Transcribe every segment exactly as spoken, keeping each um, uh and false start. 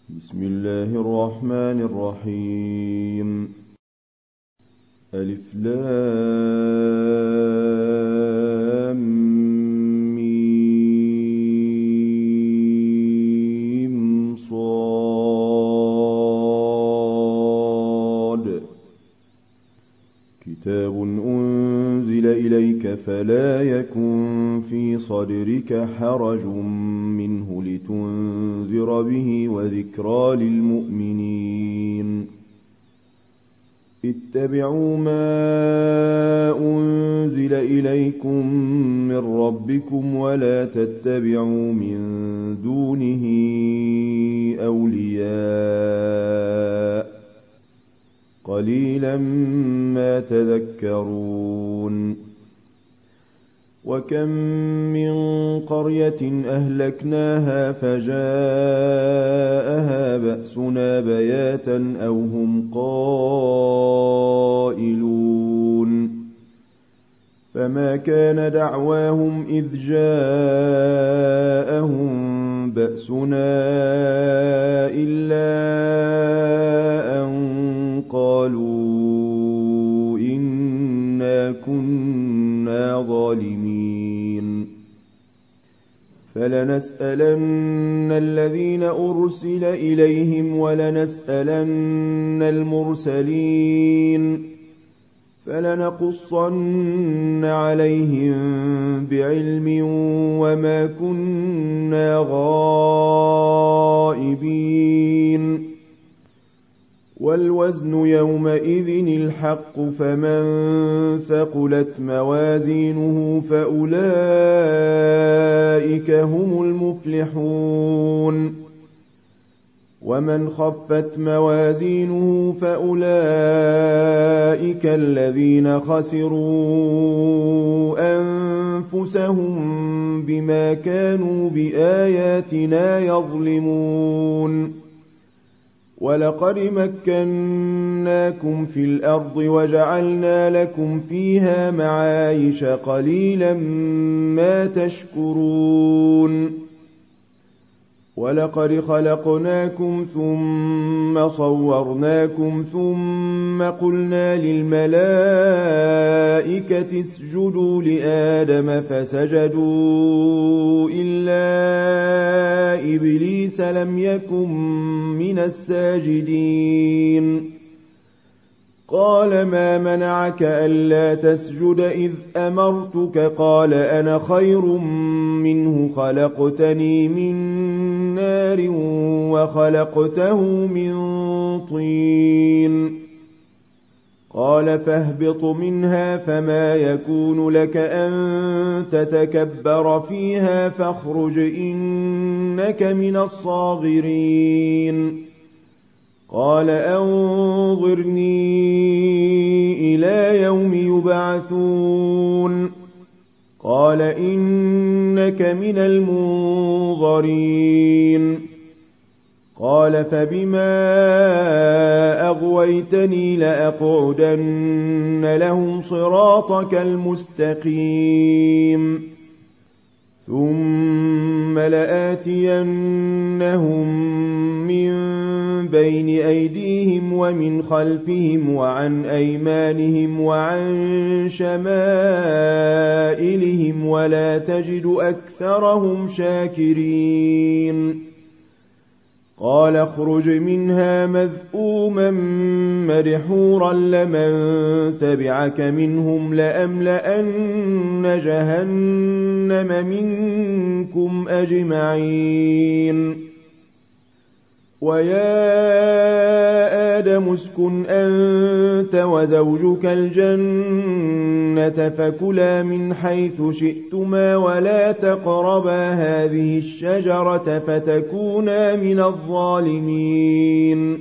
بسم الله الرحمن الرحيم. ألف لام ميم صاد. كتاب أنزل إليك فلا يكن في صدرك حرج منه لتنذر به وذكرى للمؤمنين. اتبعوا ما أنزل إليكم من ربكم ولا تتبعوا من دونه أولياء قليلا ما تذكرون. وكم من قرية أهلكناها فجاءها بأسنا بياتا أو هم قائلون. فما كان دعواهم إذ جاءهم بأسنا إلا أن قالوا إنا كنا ظالمين. فلنسألن الذين أرسل إليهم ولنسألن المرسلين فلنقصن عليهم بعلم وما كنا غائبين. والوزن يومئذ الحق فمن ثقلت موازينه فأولئك هم المفلحون. ومن خفت موازينه فأولئك الذين خسروا أنفسهم بما كانوا بآياتنا يظلمون. ولقد مكناكم في الأرض وجعلنا لكم فيها معايش قليلا ما تشكرون. ولقد خلقناكم ثم صورناكم ثم قلنا للملائكة اسجدوا لآدم فسجدوا إلا إبليس لم يكن من الساجدين. قال ما منعك ألا تسجد إذ أمرتك؟ قال أنا خير منه خلقتني من نار وخلقته من طين. قال فاهبط منها فما يكون لك أن تتكبر فيها فاخرج إنك من الصاغرين. قال أنظرني إلى يوم يبعثون. قال إنك من المنظرين. قال فبما أغويتني لأقعدن لهم صراطك المستقيم ثم لآتينهم من بين أيديهم ومن خلفهم وعن أيمانهم وعن شمائلهم ولا تجد أكثرهم شاكرين. قال اخرج منها مذءوما مدحورا لمن تبعك منهم لأملأن جهنم منكم أجمعين. ويا آدم اسكن أنت وزوجك الجنة فكلا من حيث شئتما ولا تقربا هذه الشجرة فتكونا من الظالمين.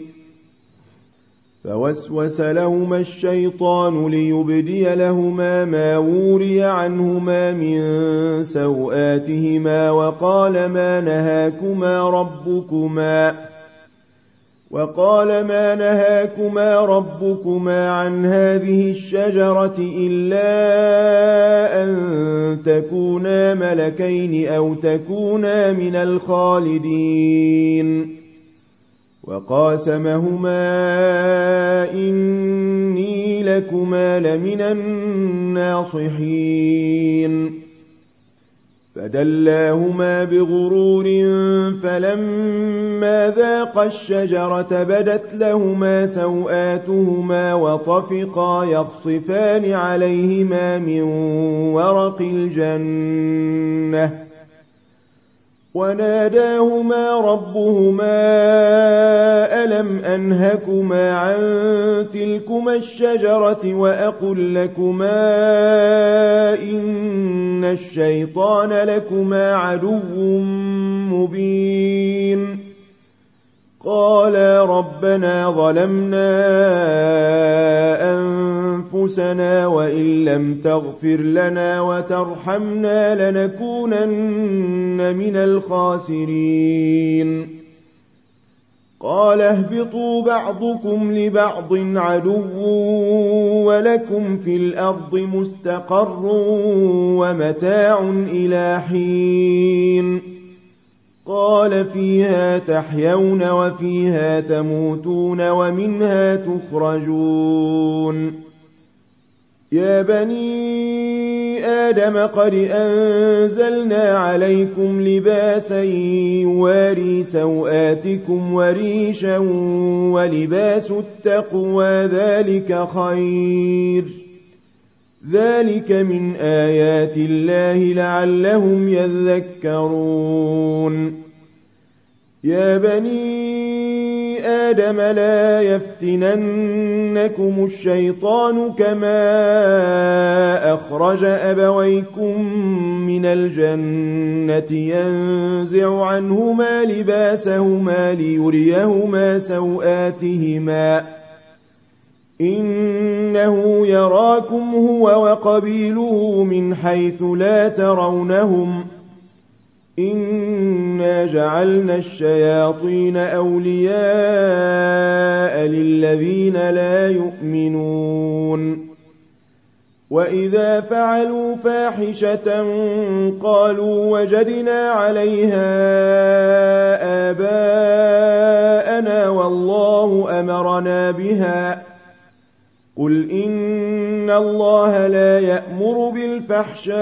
فوسوس لهما الشيطان ليبدي لهما ما وري عنهما من سوآتهما وقال ما نهاكما ربكما وقال ما نهاكما ربكما عن هذه الشجرة إلا أن تكونا ملكين أو تكونا من الخالدين وقاسمهما إني لكما لمن الناصحين فدلاهما بغرور فلما ذاقا الشجرة بدت لهما سوآتهما وطفقا يخصفان عليهما من ورق الجنة وناداهما ربهما ألم أنهكما عن تلكما الشجرة وأقل لكما إن الشيطان لكما عدو مبين قالا ربنا ظلمنا أنفسنا وإن لم تغفر لنا وترحمنا لنكونن من الخاسرين قال اهبطوا بعضكم لبعض عدو ولكم في الأرض مستقر ومتاع إلى حين قال فيها تحيون وفيها تموتون ومنها تخرجون يا بني آدم قد أنزلنا عليكم لباسا يواري سوآتكم وريشا ولباس التقوى ذلك خير ذلك من آيات الله لعلهم يذكرون يا بني آدم لا يفتننكم الشيطان كما أخرج أبويكم من الجنة ينزع عنهما لباسهما ليريهما سوآتهما إنه يراكم هو وقبيله من حيث لا ترونهم إنا جعلنا الشياطين أولياء للذين لا يؤمنون وإذا فعلوا فاحشة قالوا وجدنا عليها آباءنا والله أمرنا بها قل إن الله لا يأمر بالفحشاء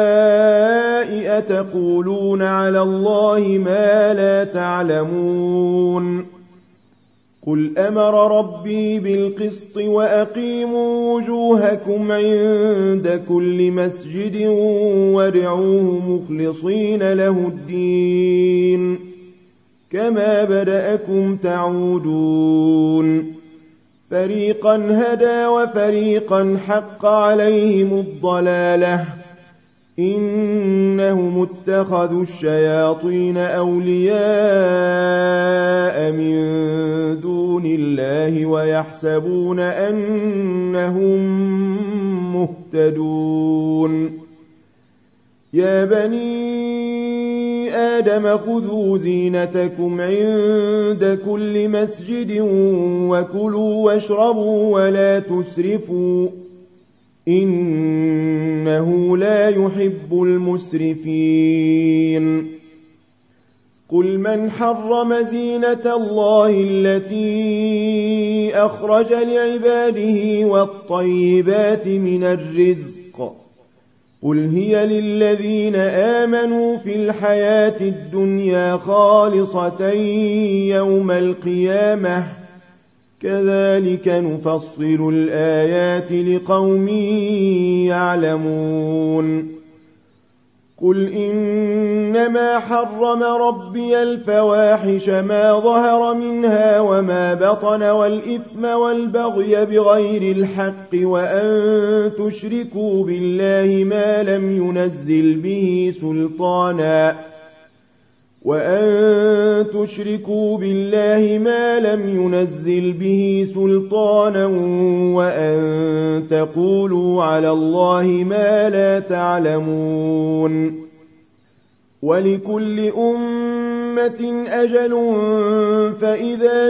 أتقولون على الله ما لا تعلمون قل أمر ربي بالقسط وأقيموا وجوهكم عند كل مسجد وادعوه مخلصين له الدين كما بدأكم تعودون فريقا هدى وفريقا حق عليهم الضلالة إنهم اتخذوا الشياطين أولياء من دون الله ويحسبون أنهم مهتدون يا بني آدم خذوا زينتكم عند كل مسجد وكلوا واشربوا ولا تسرفوا إنه لا يحب المسرفين قل من حرم زينة الله التي أخرج لعباده والطيبات من الرزق قل هي للذين آمنوا في الحياة الدنيا خالصة يوم القيامة كذلك نفصل الآيات لقوم يعلمون قل إنما حرم ربي الفواحش ما ظهر منها وما بطن والإثم والبغي بغير الحق وأن تشركوا بالله ما لم ينزل به سلطانا وأن تشركوا بالله ما لم ينزل به سلطانا وأن تقولوا على الله ما لا تعلمون ولكل أمة أجل فإذا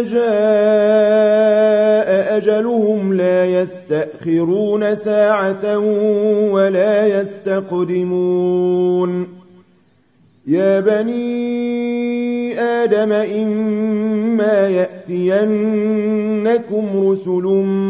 جاء أجلهم لا يستأخرون ساعة ولا يستقدمون يا بني آدم إما يأتينكم رسل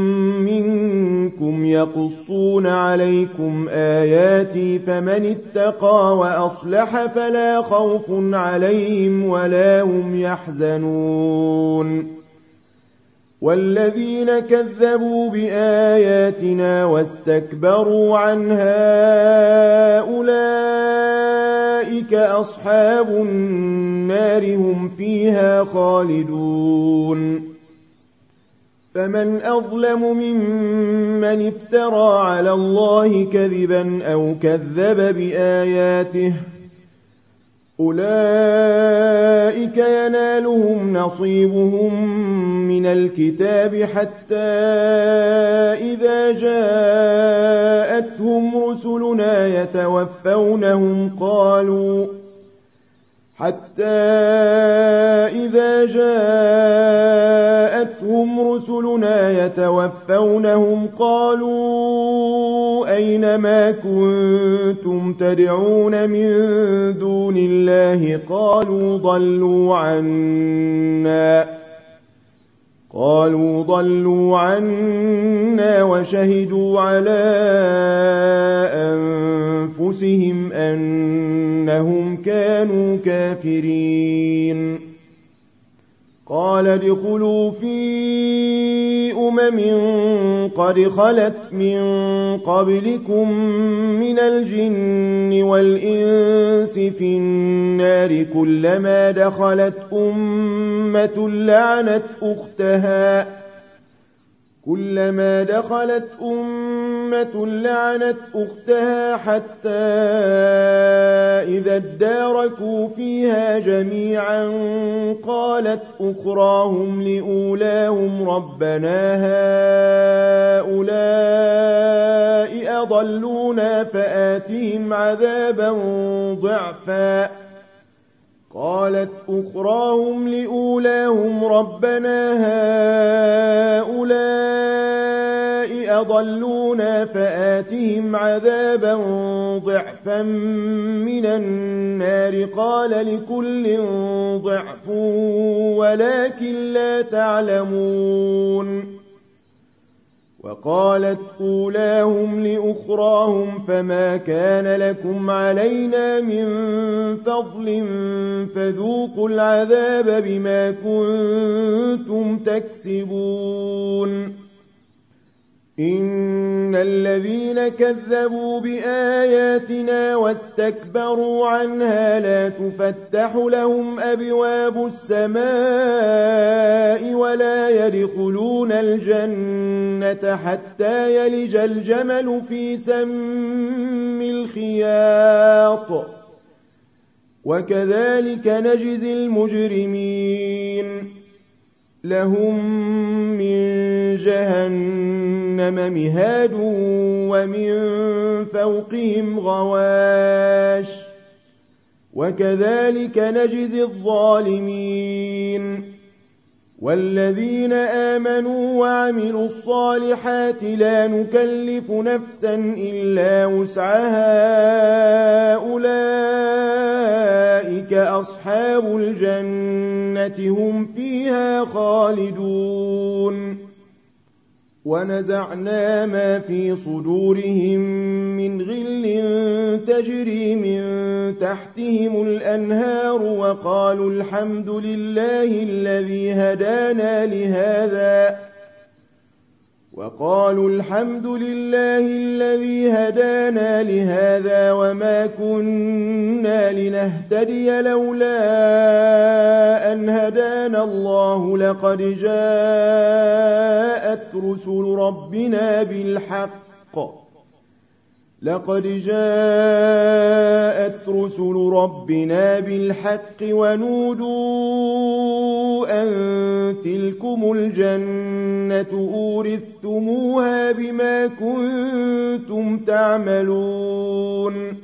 منكم يقصون عليكم آياتي فمن اتقى وأصلح فلا خوف عليهم ولا هم يحزنون والذين كذبوا بآياتنا واستكبروا عنها أولئك أصحاب النار هم فيها خالدون فمن أظلم ممن افترى على الله كذبا أو كذب بآياته أولئك ينالهم نصيبهم من الكتاب حتى إذا جاءتهم رسلنا يتوفونهم قالوا حتى إذا جاءتهم رسلنا يتوفونهم قالوا أين ما كنتم تدعون من دون الله قالوا ضلوا عنا قالوا ضلوا عنا وشهدوا على أنفسهم أنهم كانوا كافرين قال ادخلوا في أمم قد خلت من قبلكم من الجن والإنس في النار كلما دخلت أمة لعنت أختها كلما دخلت أمة لعنت أختها حتى إذا اداركوا فيها جميعا قالت أخراهم لأولاهم ربنا هؤلاء أضلونا فآتهم عذابا ضعفا قالت أخراهم لأولاهم ربنا هؤلاء أضلونا فآتهم عذابا ضعفا من النار قال لكل ضعف ولكن لا تعلمون وقالت أولاهم لأخراهم فما كان لكم علينا من فضل فذوقوا العذاب بما كنتم تكسبون إن الذين كذبوا بآياتنا واستكبروا عنها لا تفتح لهم أبواب السماء ولا يدخلون الجنة حتى يلج الجمل في سم الخياط وكذلك نجزي المجرمين لهم من جهنم مهاد ومن فوقهم غواش وكذلك نجزي الظالمين والذين آمنوا وعملوا الصالحات لا نكلف نفسا إلا وسعها أولئك أصحاب الجنة هم فيها خالدون ونزعنا ما في صدورهم من غل تجري من تحتهم الأنهار وقالوا الحمد لله الذي هدانا لهذا وقالوا الحمد لله الذي هدانا لهذا وما كنا لنهتدي لولا أن هدانا الله لقد جاءت رسل ربنا بالحق لقد جاءت رسل ربنا بالحق ونودوا أن تلكم الجنة أورثتموها بما كنتم تعملون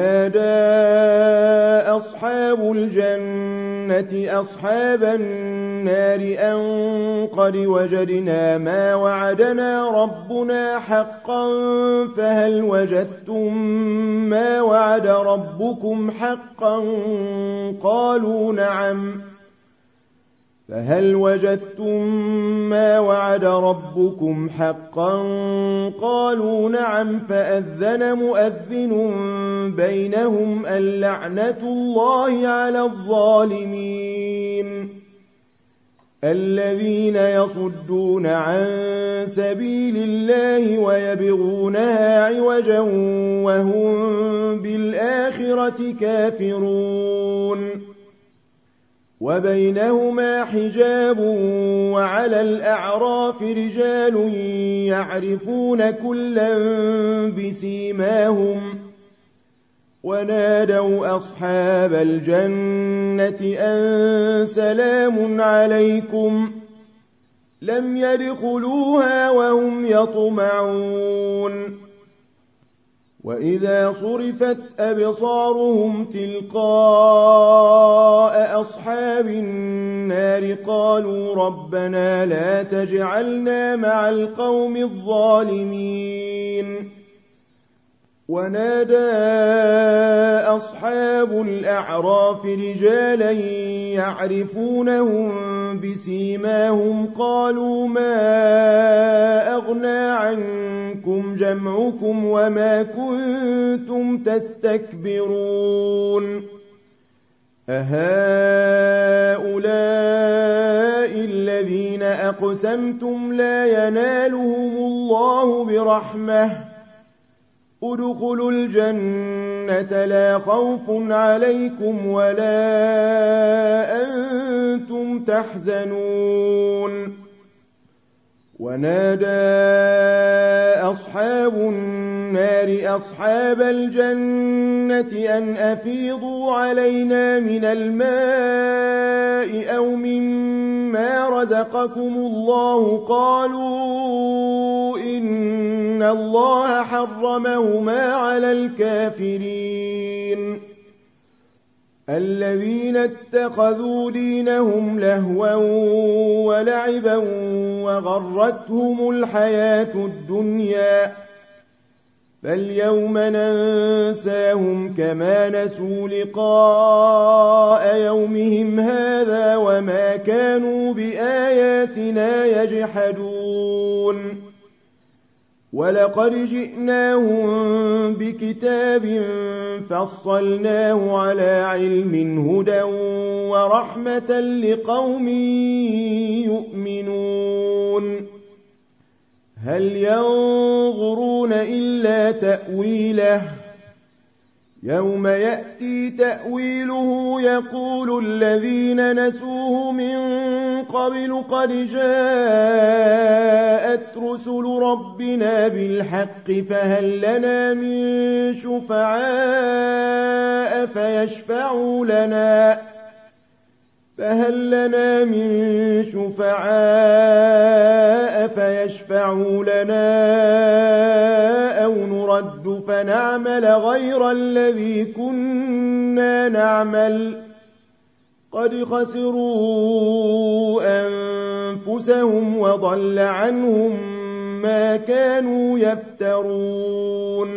ونادى أصحاب الجنة أصحاب النار النار أن قد وجدنا ما وعدنا ربنا حقا فهل وجدتم ما وعد ربكم حقا قالوا نعم فهل وجدتم ما وعد ربكم حقا قالوا نعم فأذن مؤذن بينهم اللعنة الله على الظالمين الذين يصدون عن سبيل الله ويبغونها عوجا وهم بالآخرة كافرون وبينهما حجاب وعلى الأعراف رجال يعرفون كلا بسيماهم ونادوا أصحاب الجنة أن سلام عليكم لم يدخلوها وهم يطمعون وإذا صرفت أبصارهم تلقاء أصحاب النار قالوا ربنا لا تجعلنا مع القوم الظالمين ونادى أصحاب الأعراف رجالا يعرفونهم بسيماهم قالوا ما أغنى عنكم جمعكم وما كنتم تستكبرون أهؤلاء الذين أقسمتم لا ينالهم الله برحمة ادخلوا الجنة لا خوف عليكم ولا أنتم تحزنون ونادى أصحاب النار أصحاب الجنة أن أفيضوا علينا من الماء أو مما رزقكم الله قالوا إن الله حرمهما على الكافرين الذين اتخذوا دينهم لهوا ولعبا وغرتهم الحياة الدنيا فاليوم ننساهم كما نسوا لقاء يومهم هذا وما كانوا بآياتنا يجحدون ولقد جئناهم بكتاب فصلناه على علم هدى ورحمة لقوم يؤمنون هل ينظرون إلا تأويله يوم يأتي تأويله يقول الذين نسوه من قبل قد جاءت رسل ربنا بالحق فهل لنا من شفعاء فيشفعوا لنا فهل لنا من شفعاء فيشفعوا لنا أو نرد فنعمل غير الذي كنا نعمل قد خسروا أنفسهم وضل عنهم ما كانوا يفترون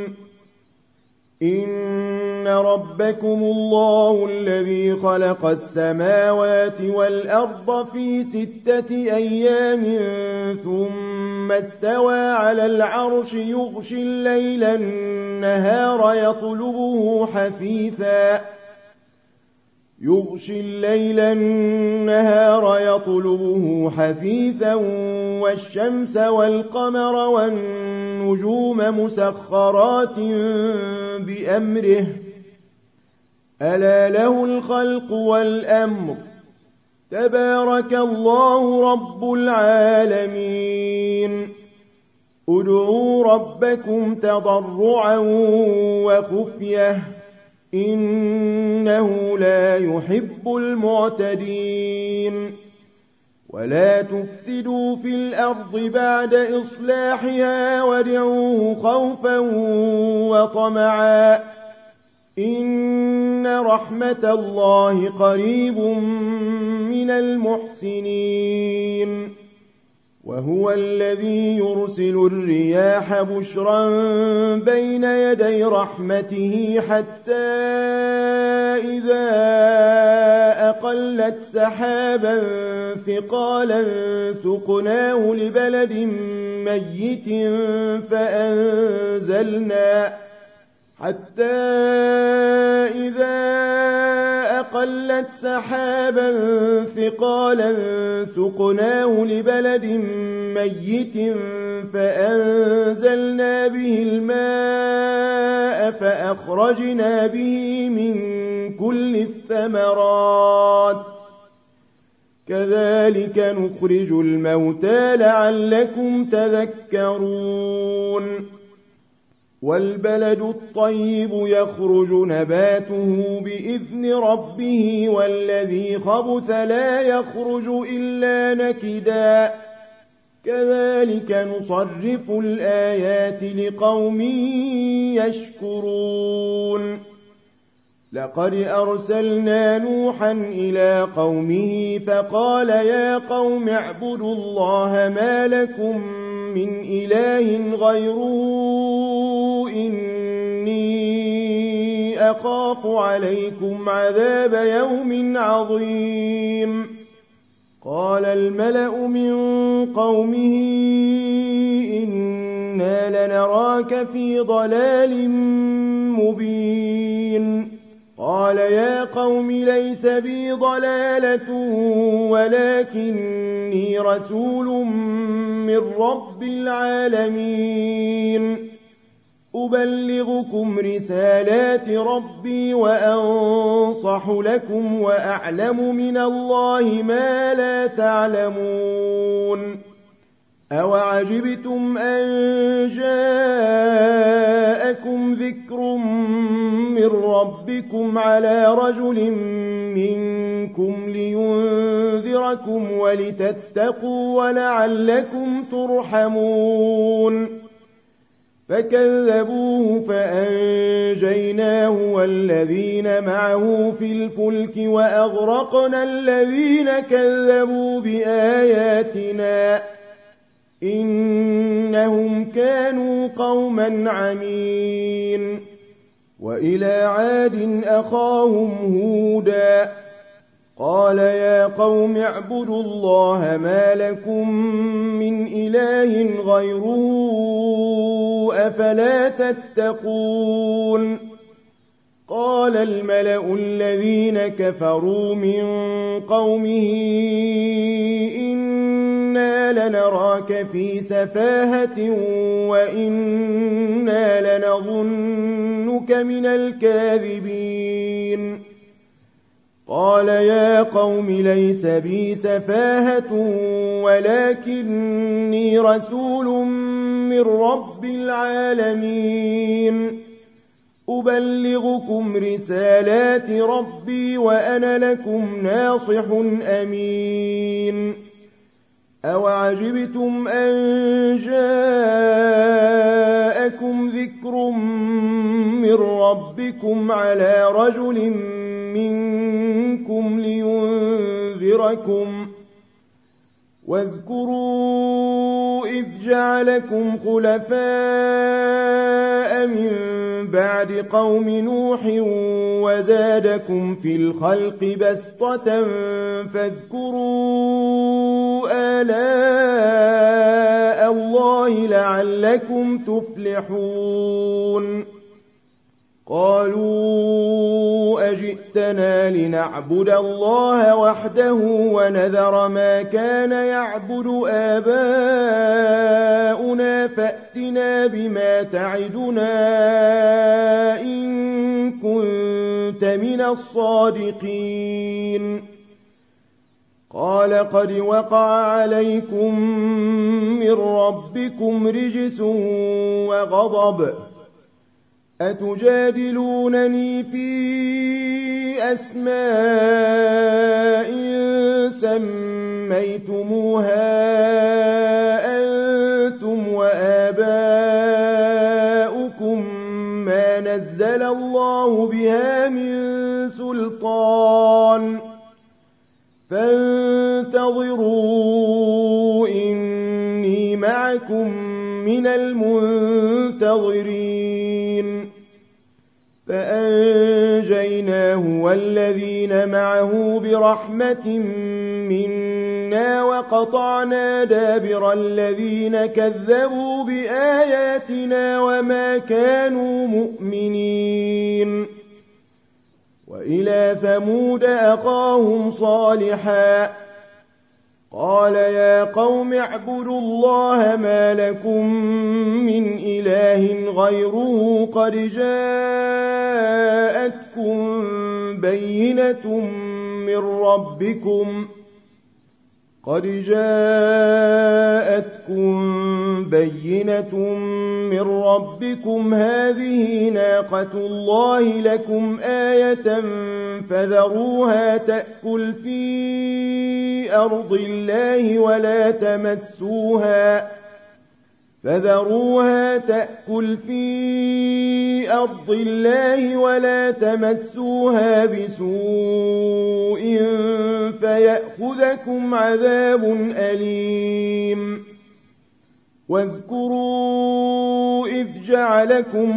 إن ربكم الله الذي خلق السماوات والأرض في ستة أيام ثم استوى على العرش يغشي الليل النهار يطلبه حثيثا يغشي الليل النهار يطلبه حثيثا والشمس والقمر والنجوم مسخرات بأمره ألا له الخلق والأمر تبارك الله رب العالمين ادعوا ربكم تضرعا وخفية إنه لا يحب المعتدين ولا تفسدوا في الأرض بعد إصلاحها وادعوه خوفا وطمعا إن رحمة الله قريب من المحسنين وهو الذي يرسل الرياح بشرا بين يدي رحمته حتى إذا أقلت سحابا ثقالا سقناه لبلد ميت فأنزلنا حتى إذا أقلت سحابا ثقالا سقناه لبلد ميت فأنزلنا به الماء فأخرجنا به من كل الثمرات كذلك نخرج الموتى لعلكم تذكرون والبلد الطيب يخرج نباته بإذن ربه والذي خبث لا يخرج إلا نكدا كذلك نصرف الآيات لقوم يشكرون لقد أرسلنا نوحا إلى قومه فقال يا قوم اعبدوا الله ما لكم من إله غيره إني أخاف عليكم عذاب يوم عظيم قال الملأ من قومه إنا لنراك في ضلال مبين قال يا قوم ليس بي ضلالة ولكني رسول من رب العالمين أبلغكم رسالات ربي وأنصح لكم وأعلم من الله ما لا تعلمون أوعجبتم أن جاءكم ذكر من ربكم على رجل منكم لينذركم ولتتقوا ولعلكم ترحمون فكذبوه فأنجيناه والذين معه في الفلك وأغرقنا الذين كذبوا بآياتنا إنهم كانوا قوما عمين وإلى عاد أخاهم هودا قال يا قوم اعبدوا الله ما لكم من إله غيره أفلا تتقون قال الملأ الذين كفروا من قومه إنا لنراك في سفاهة وإنا لنظنك من الكاذبين قال يا قوم ليس بي سفاهة ولكني رسول من رب العالمين أبلغكم رسالات ربي وأنا لكم ناصح أمين أوعجبتم أن جاءكم ذكر من ربكم على رجل منكم لينذركم واذكروا إذ جعلكم خلفاء من بعد قوم نوح وزادكم في الخلق بسطة فاذكروا آلاء الله لعلكم تفلحون قالوا أجئتنا لنعبد الله وحده ونذر ما كان يعبد آباؤنا فأتنا بما تعدنا إن كنت من الصادقين قال قد وقع عليكم من ربكم رجس وغضب أتجادلونني في أسماء سميتموها أنتم وآباؤكم ما نزل الله بها من سلطان فانظروا انتظروا إني معكم من المنتظرين فأنجيناه والذين معه برحمة منا وقطعنا دابر الذين كذبوا بآياتنا وما كانوا مؤمنين وإلى ثمود أخاهم صالحا قال يا قوم اعبدوا الله ما لكم من إله غيره قد جاءتكم بينة من ربكم قد جاءتكم بينة من ربكم هذه ناقة الله لكم آية فذروها تأكل في أرض الله ولا تمسوها فذروها تأكل في أرض الله ولا تمسوها بسوء فيأخذكم عذاب أليم واذكروا إذ جعلكم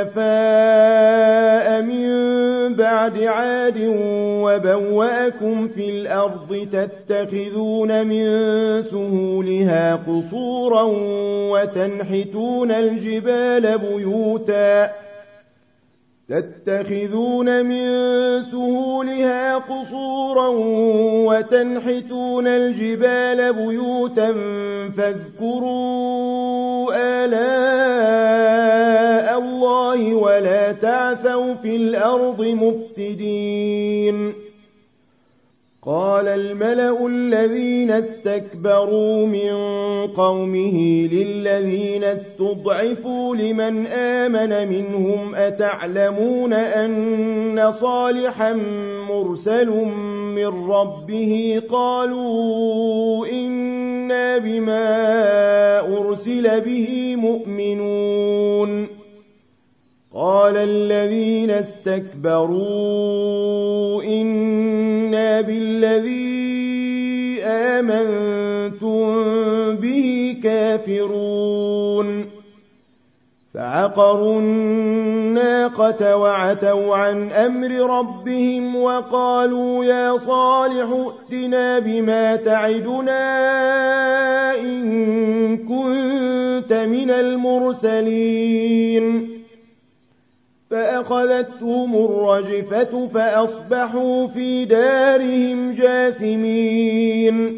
خلفاء من بعد عاد وبوأكم في الأرض تتخذون من سهولها قصورا وتنحتون الجبال بيوتا تتخذون من سهولها قصورا وتنحتون الجبال بيوتا فاذكروا آلاء الله ولا تعثوا في الأرض مفسدين قال الملأ الذين استكبروا من قومه للذين استضعفوا لمن آمن منهم أتعلمون أن صالحا مرسل من ربه قالوا إنا بما أرسل به مؤمنون قال الذين استكبروا إنا بالذي آمنتم به كافرون فعقروا الناقة وعتوا عن أمر ربهم وقالوا يا صالح ائتنا بما تعدنا إن كنت من المرسلين فأخذتهم الرجفة فأصبحوا في دارهم جاثمين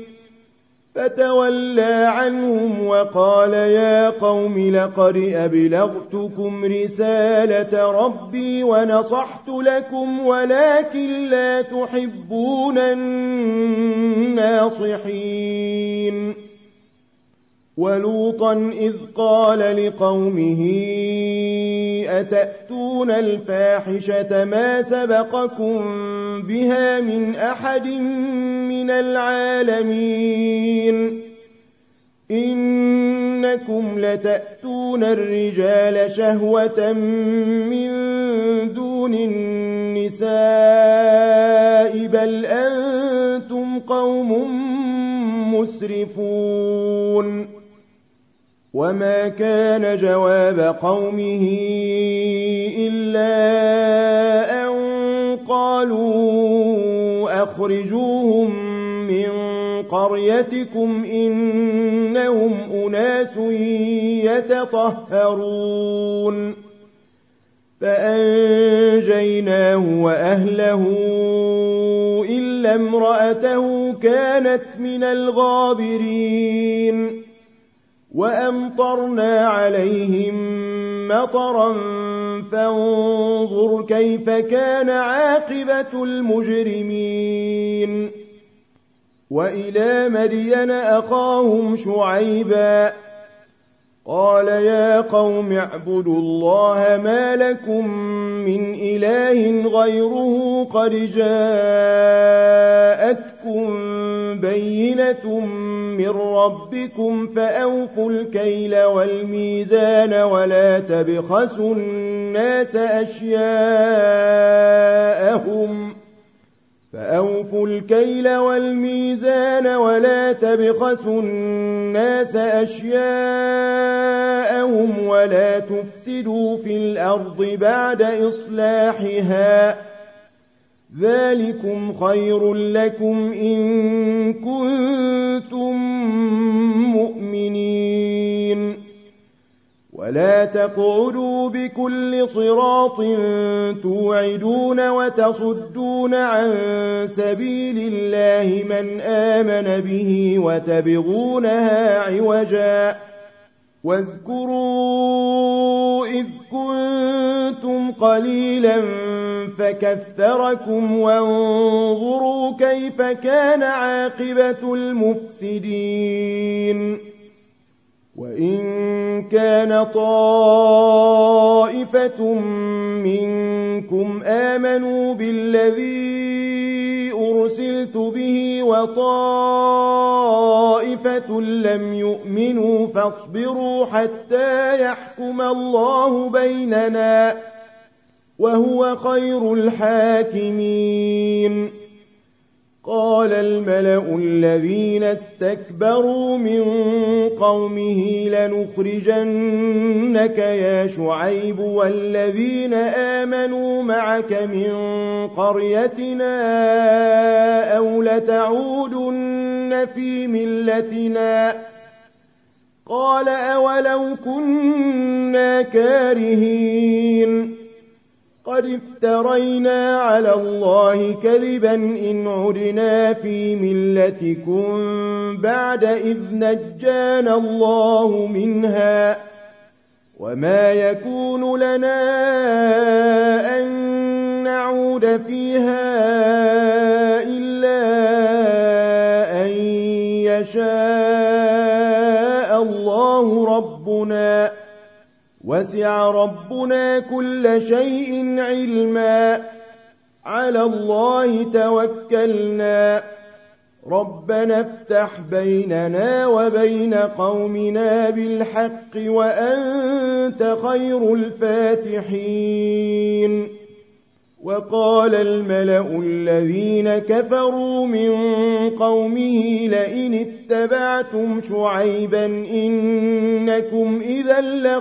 فتولى عنهم وقال يا قوم لقد أبلغتكم رسالة ربي ونصحت لكم ولكن لا تحبون الناصحين ولوطا إذ قال لقومه أتأتون الفاحشة ما سبقكم بها من أحد من العالمين إنكم لتأتون الرجال شهوة من دون النساء بل أنتم قوم مسرفون وما كان جواب قومه إلا أن قالوا أخرجوهم من قريتكم إنهم أناس يتطهرون فأنجيناه وأهله إلا امرأته كانت من الغابرين وأمطرنا عليهم مطرا فانظر كيف كان عاقبة المجرمين وإلى مدين أخاهم شعيبا قال يا قوم اعبدوا الله ما لكم من إله غيره قد جاءتكم بينة من ربكم فأوفوا الكيل والميزان ولا تبخسوا الناس أشياءهم فأوفوا الكيل والميزان ولا تبخسوا الناس أشياءهم ولا تفسدوا في الأرض بعد إصلاحها ذلكم خير لكم إن كنتم مؤمنين ولا تقعدوا بكل صراط توعدون وتصدون عن سبيل الله من آمن به وتبغونها عوجا واذكروا إذ كنتم قليلا فكثركم وانظروا كيف كان عاقبة المفسدين وإن كان طائفة منكم آمنوا بالذي أرسلت به وطائفة لم يؤمنوا فاصبروا حتى يحكم الله بيننا وهو خير الحاكمين قال الملأ الذين استكبروا من قومه لنخرجنك يا شعيب والذين آمنوا معك من قريتنا أو لتعودن في ملتنا قال أولو كنا كارهين قد افترينا على الله كذبا إن عدنا في ملتكم بعد إذ نجانا الله منها وما يكون لنا أن نعود فيها إلا أن يشاء الله ربنا وسع ربنا كل شيء علما على الله توكلنا ربنا افتح بيننا وبين قومنا بالحق وأنت خير الفاتحين وقال الملأ الذين كفروا من قومه لئن اتبعتم شعيبا إنكم إذا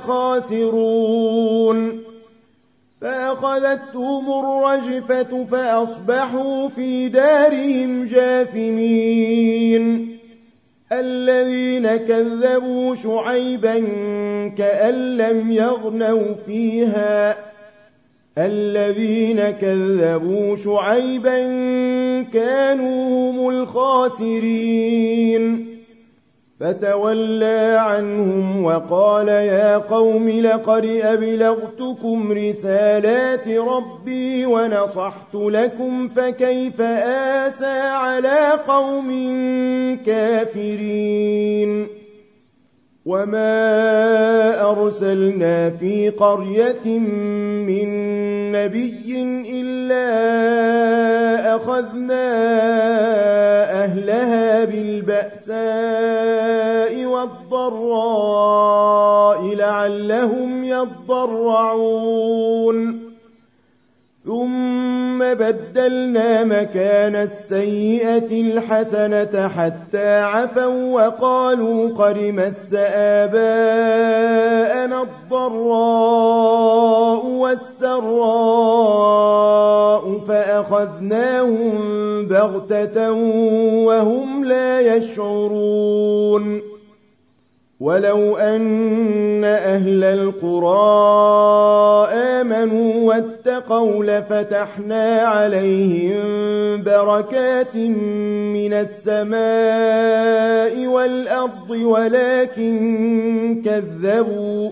لخاسرون فأخذتهم الرجفة فأصبحوا في دارهم جاثمين الذين كذبوا شعيبا كأن لم يغنوا فيها الذين كذبوا شعيبا كانوا هم الخاسرين فتولى عنهم وقال يا قوم لقد أبلغتكم رسالات ربي ونصحت لكم فكيف آسى على قوم كافرين وما أرسلنا في قرية من نبي إلا أخذنا أهلها بالبأساء والضراء لعلهم يضرعون ثم بدلنا مكان السيئة الحسنة حتى عفوا وقالوا قد مس آباءنا الضراء والسراء فأخذناهم بغتة وهم لا يشعرون ولو أن أهل القرى آمنوا واتقوا لفتحنا عليهم بركات من السماء والأرض ولكن كذبوا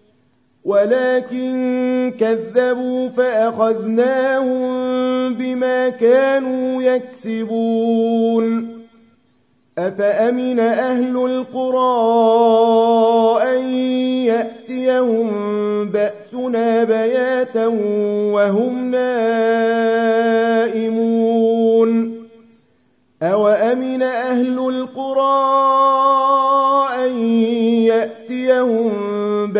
ولكن كذبوا فأخذناهم بما كانوا يكسبون أفأمن أهل القرى أن يأتيهم بأسنا بياتا وهم نائمون أوأمن أهل القرى أن يأتيهم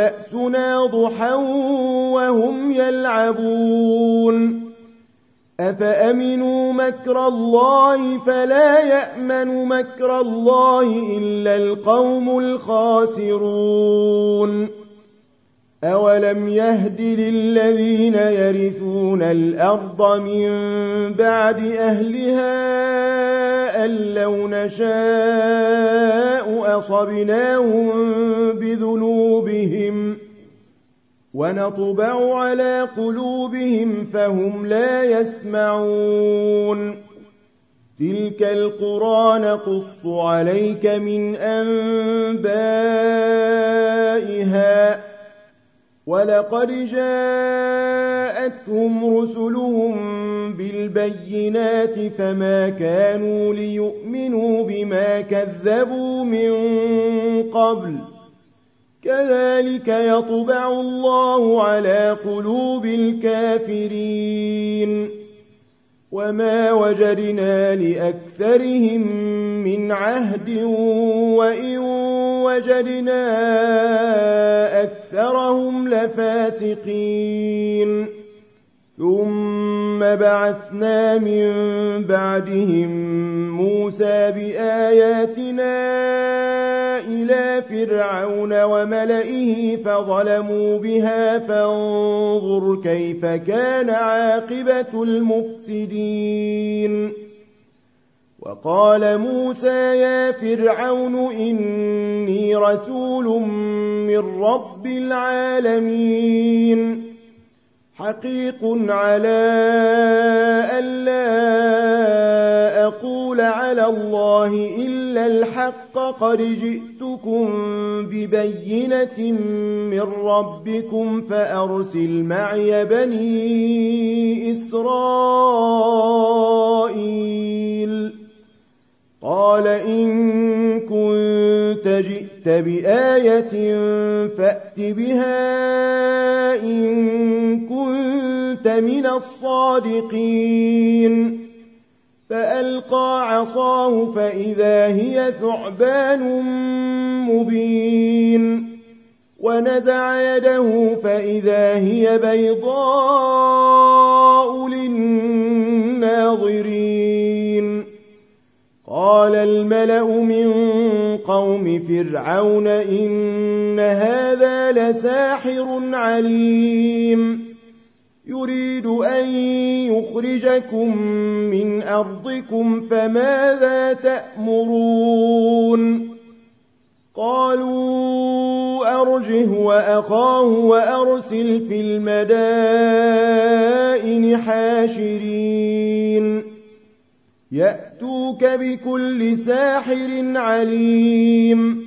بأسنا ضحى وهم يلعبون أفأمنوا مكر الله فلا يأمن مكر الله إلا القوم الخاسرون أولم يهد للذين يرثون الأرض من بعد أهلها أن لو نشاء أصبناهم بذنوبهم ونطبع على قلوبهم فهم لا يسمعون تلك القرى نقص عليك من أنبائها ولقد جاءتهم رسلهم بالبينات فما كانوا ليؤمنوا بما كذبوا من قبل كذلك يطبع الله على قلوب الكافرين وما وجدنا لأكثرهم من عهد وإن وجدنا أكثرهم لفاسقين ثم بعثنا من بعدهم موسى بآياتنا إلى فرعون وملئه فظلموا بها فانظر كيف كان عاقبة المفسدين وقال موسى يا فرعون إني رسول من رب العالمين حقيق على ألا أقول على الله إلا الحق قد جئتكم ببينة من ربكم فأرسل معي بني إسرائيل قال إن كنت جئت بآية فأت بها إن كنت من الصادقين فألقى عصاه فإذا هي ثعبان مبين ونزع يده فإذا هي بيضاء للناظرين قال الملأ من قوم فرعون إن هذا لساحر عليم يريد أن يخرجكم من أرضكم فماذا تأمرون قالوا أرجه وأخاه وأرسل في المدائن حاشرين يأتوك بكل ساحر عليم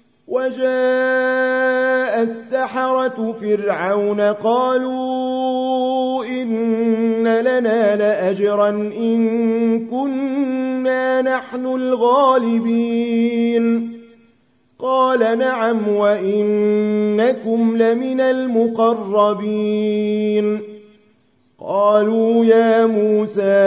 وجاء السحرة فرعون قالوا إن لنا لأجرا إن كنا نحن الغالبين قال نعم وإنكم لمن المقربين قالوا يا موسى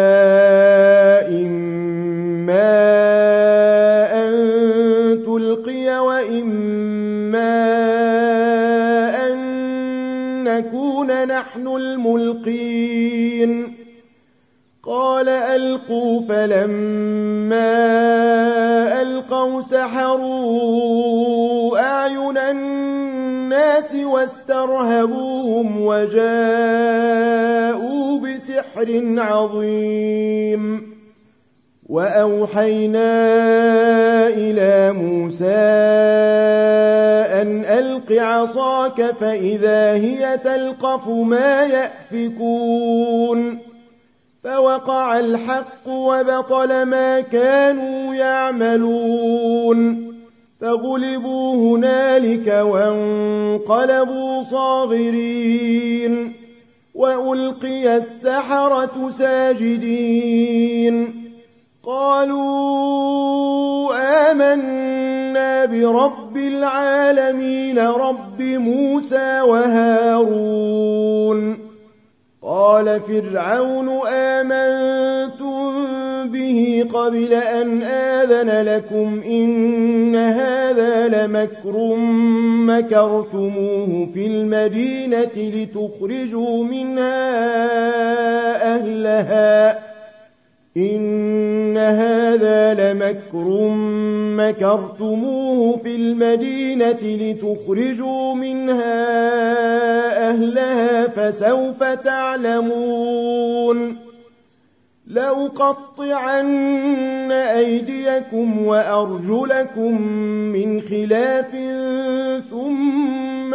إما أن تلقي وإما أن نكون نحن الملقين قال ألقوا فلما ألقوا سحروا أعين الناس واسترهبوهم وجاءوا بسحر عظيم وأوحينا إلى موسى أن ألق عصاك فإذا هي تلقف ما يأفكون فوقع الحق وبطل ما كانوا يعملون فغلبوا هنالك وانقلبوا صاغرين وألقي السحرة ساجدين قالوا آمنا برب العالمين رب موسى وهارون قال فرعون آمنتم به قبل أن آذن لكم إن هذا لمكر مكرتموه في المدينة لتخرجوا منها أهلها إن هذا لمكر مكرتموه في المدينة لتخرجوا منها أهلها فسوف تعلمون لأقطعن أيديكم وأرجلكم من خلاف ثم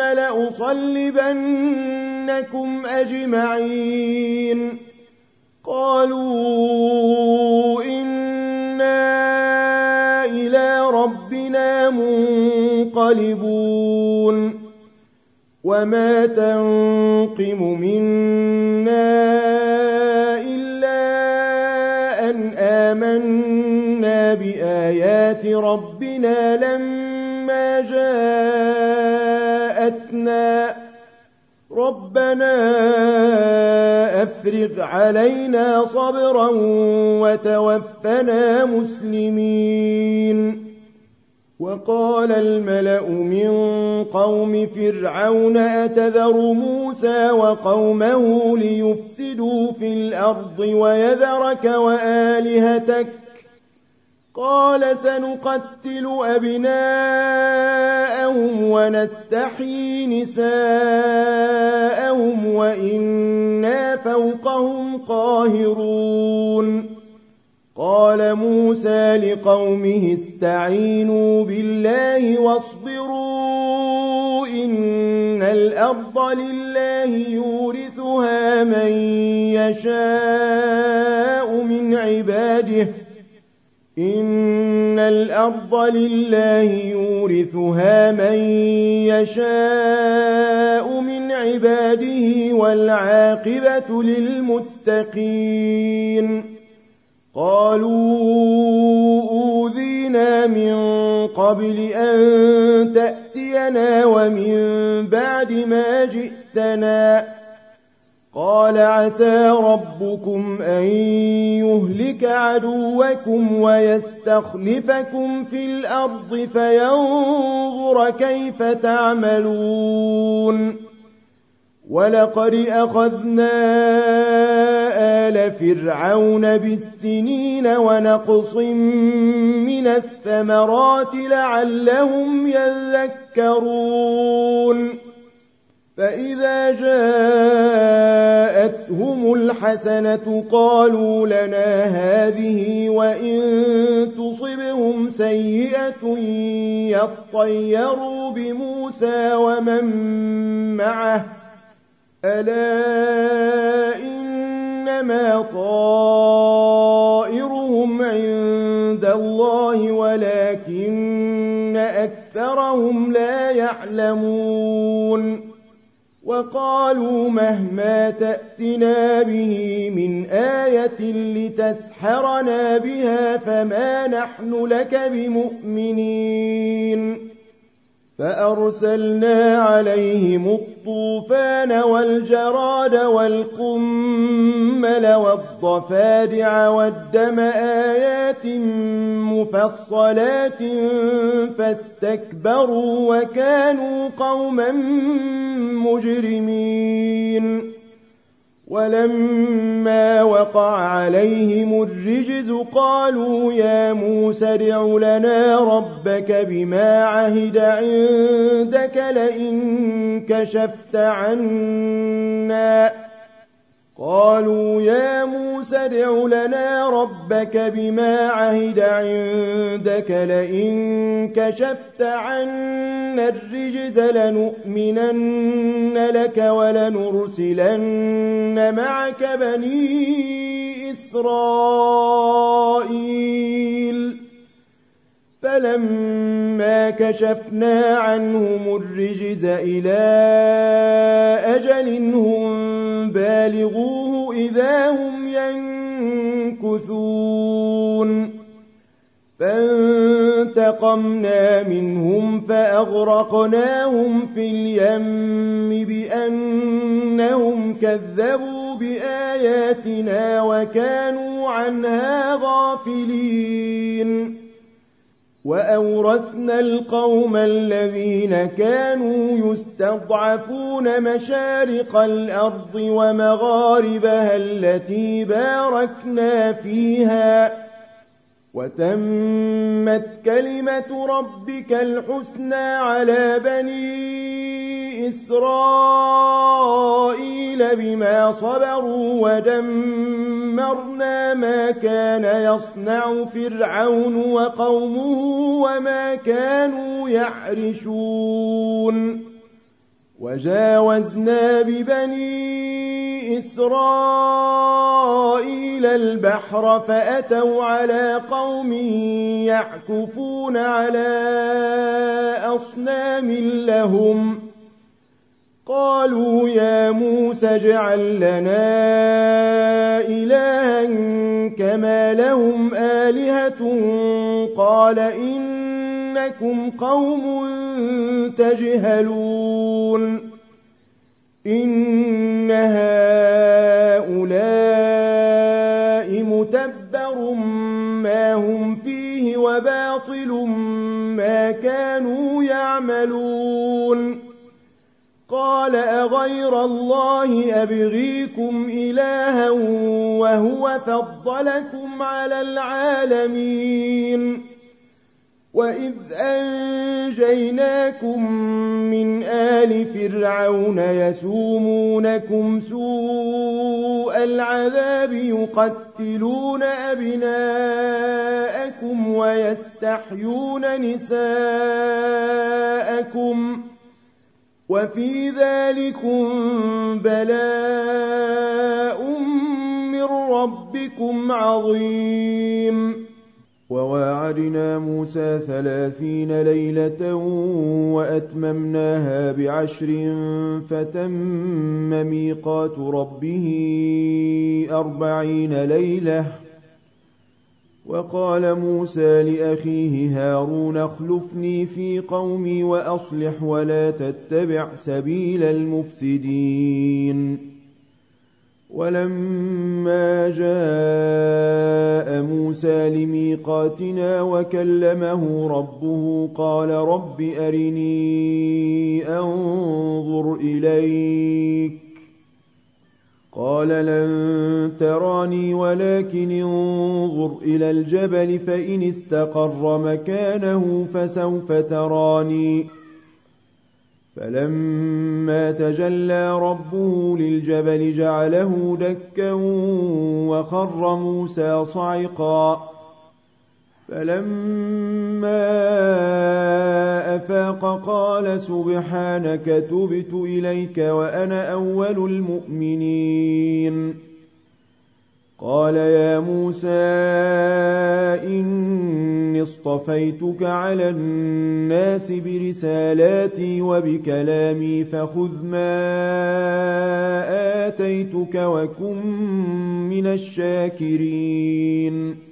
لأصلبنكم أجمعين قالوا إنا إلى ربنا منقلبون وما تنقم منا إلا أن آمنا بآيات ربنا لما جاءتنا ربنا أفرغ علينا صبرا وتوفنا مسلمين وقال الملأ من قوم فرعون أتذر موسى وقومه ليفسدوا في الأرض ويذرك وآلهتك قال سنقتل أبناءهم ونستحيي نساءهم وإنا فوقهم قاهرون قال موسى لقومه استعينوا بالله واصبروا إن الأرض لله يورثها من يشاء من عباده إن الأرض لله يورثها من يشاء من عباده والعاقبة للمتقين قالوا أوذينا من قبل أن تأتينا ومن بعد ما جئتنا قال عسى ربكم أن يهلك عدوكم ويستخلفكم في الأرض فينظر كيف تعملون ولقد أخذنا آل فرعون بالسنين ونقص من الثمرات لعلهم يذكرون فإذا جاءتهم الحسنة قالوا لنا هذه وإن تصبهم سيئة يطيروا بموسى ومن معه ألا إنما طائرهم عند الله ولكن أكثرهم لا يعلمون وقالوا مهما تأتنا به من آية لتسحرنا بها فما نحن لك بمؤمنين فأرسلنا عليهم الطوفان والجراد والقمل والضفادع والدم آيات مفصلات فاستكبروا وكانوا قوما مجرمين ولما وقع عليهم الرجز قالوا يا موسى ادع لنا ربك بما عهد عندك لئن كشفت عنا قالوا يا موسى ادع لنا ربك بما عهد عندك لئن كشفت عنا الرجز لنؤمنن لك ولنرسلن معك بني إسرائيل فلما كشفنا عنهم الرجز إلى أجل هم بالغوه إذا هم ينكثون فانتقمنا منهم فأغرقناهم في اليم بأنهم كذبوا كذبوا بآياتنا وكانوا عنها غافلين وأورثنا القوم الذين كانوا يستضعفون مشارق الأرض ومغاربها التي باركنا فيها وتمت كلمة ربك الحسنى على بني إسرائيل بما صبروا ودمرنا ما كان يصنع فرعون وقومه وما كانوا يعرشون وجاوزنا ببني إسرائيل البحر فأتوا على قوم يعكفون على أصنام لهم قالوا يا موسى اجعل لنا إلها كما لهم آلهة قال إنكم قوم تجهلون إن هؤلاء متبر ما هم فيه وباطل ما كانوا يعملون قال أغير الله أبغيكم إلها وهو فضلكم على العالمين وإذ أنجيناكم من آل فرعون يسومونكم سوء العذاب يقتلون أبناءكم ويستحيون نساءكم وفي ذلكم بلاء من ربكم عظيم وواعدنا موسى ثلاثين ليلة وأتممناها بعشر فتم ميقات ربه أربعين ليلة وقال موسى لأخيه هارون اخلفني في قومي وأصلح ولا تتبع سبيل المفسدين ولما جاء موسى لميقاتنا وكلمه ربه قال رب أرني أنظر إليك قال لن تراني ولكن انظر إلى الجبل فإن استقر مكانه فسوف تراني فلما تجلى ربه للجبل جعله دكا وخر موسى صعقا فلما أفاق قال سبحانك تبت إليك وأنا أول المؤمنين قال يا موسى إني اصطفيتك على الناس برسالاتي وبكلامي فخذ ما آتيتك وكن من الشاكرين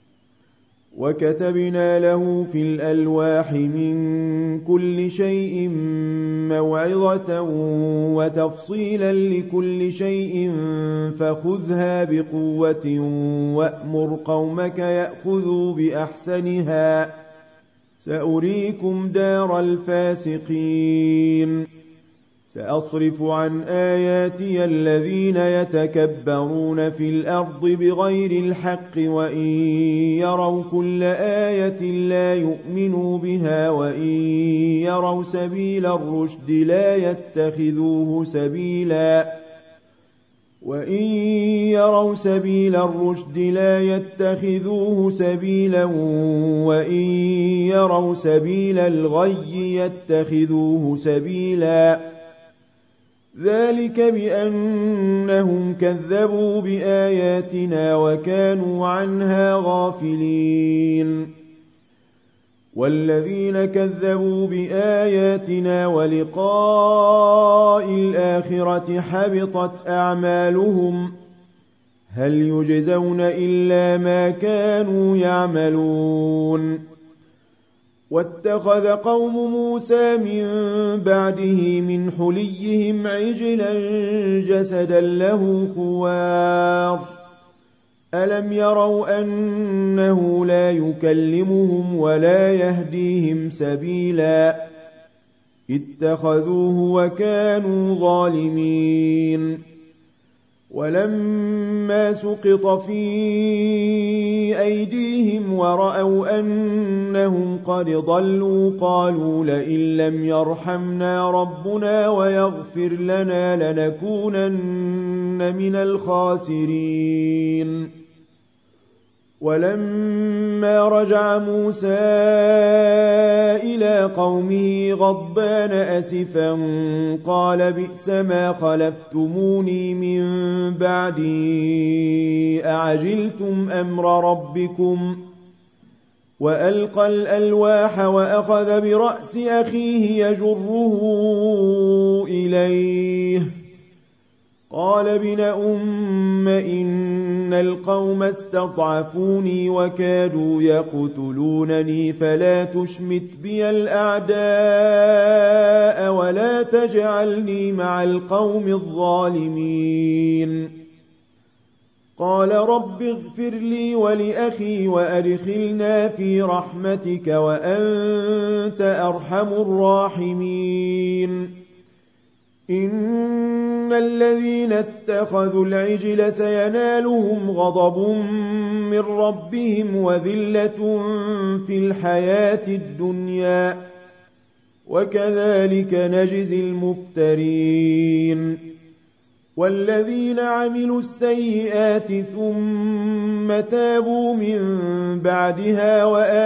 وكتبنا له في الألواح من كل شيء موعظة وتفصيلا لكل شيء فخذها بقوة وأمر قومك يأخذوا بأحسنها سأريكم دار الفاسقين سأصرف عن آياتي الذين يتكبرون في الأرض بغير الحق وإن يروا كل آية لا يؤمنوا بها وإن يروا سبيل الرشد لا يتخذوه سبيلا وإن يروا سبيل الرشد لا يتخذوه سبيلا وإن يروا سبيل الغي يتخذوه سبيلا ذلك بأنهم كذبوا بآياتنا وكانوا عنها غافلين والذين كذبوا بآياتنا ولقاء الآخرة حبطت أعمالهم هل يجزون إلا ما كانوا يعملون واتخذ قوم موسى من بعده من حليهم عجلا جسدا له خوار ألم يروا أنه لا يكلمهم ولا يهديهم سبيلا اتخذوه وكانوا ظالمين ولما سقط في أيديهم ورأوا أنهم قد ضلوا قالوا لئن لم يرحمنا ربنا ويغفر لنا لنكونن من الخاسرين ولما رجع موسى إلى قومه غضبان أسفا قال بئس ما خلفتموني من بعدي أعجلتم أمر ربكم وألقى الألواح وأخذ برأس أخيه يجره إليه قال ابن أم إن القوم استضعفوني وكادوا يقتلونني فلا تشمت بي الأعداء ولا تجعلني مع القوم الظالمين قال رب اغفر لي ولأخي وأدخلنا في رحمتك وأنت أرحم الراحمين إن الذين اتخذوا العجل سينالهم غضب من ربهم وذلة في الحياة الدنيا وكذلك نجزي المفترين والذين عملوا السيئات ثم تابوا من بعدها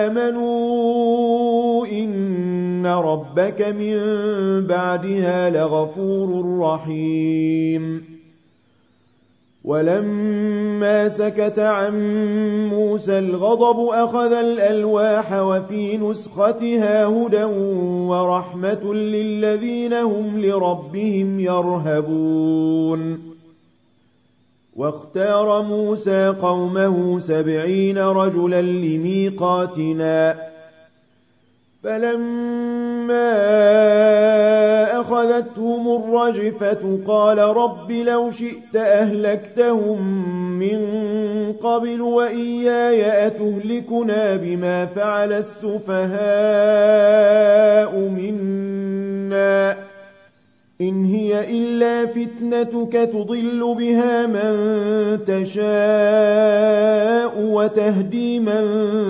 وآمنوا إن ربك من بعدها لغفور رحيم ولما سكت عن موسى الغضب أخذ الألواح وفي نسختها هدى ورحمة للذين هم لربهم يرهبون واختار موسى قومه سبعين رجلا لميقاتنا فلما أخذتهم الرجفة قال رب لو شئت أهلكتهم من قبل وإياي أتهلكنا بما فعل السفهاء منا إن هي إلا فتنتك تضل بها من تشاء وتهدي من